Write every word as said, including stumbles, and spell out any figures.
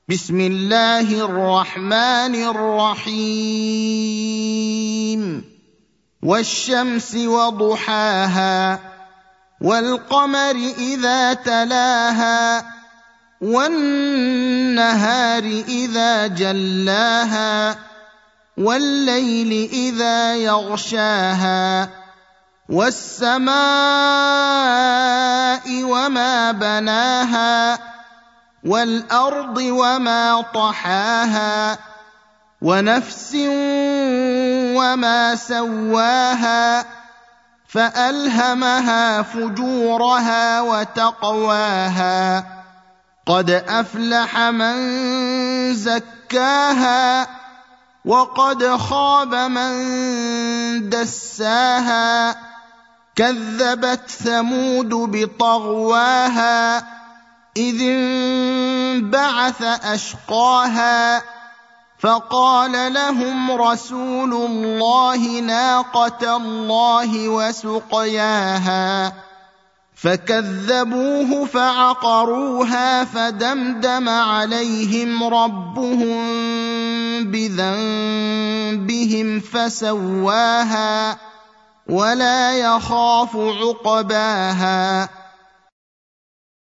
بسم الله الرحمن الرحيم والشمس وضحاها والقمر إذا تلاها والنهار إذا جلاها والليل إذا يغشاها والسماء وما بناها والأرض وما طحاها ونفس وما سواها فألهمها فجورها وتقواها قد أفلح من زكاها وقد خاب من دساها كذبت ثمود بطغواها إذ انبعث أشقاها فقال لهم رسول الله ناقة الله وسقياها فكذبوه فعقروها فدمدم عليهم ربهم بذنبهم فسواها ولا يخاف عقباها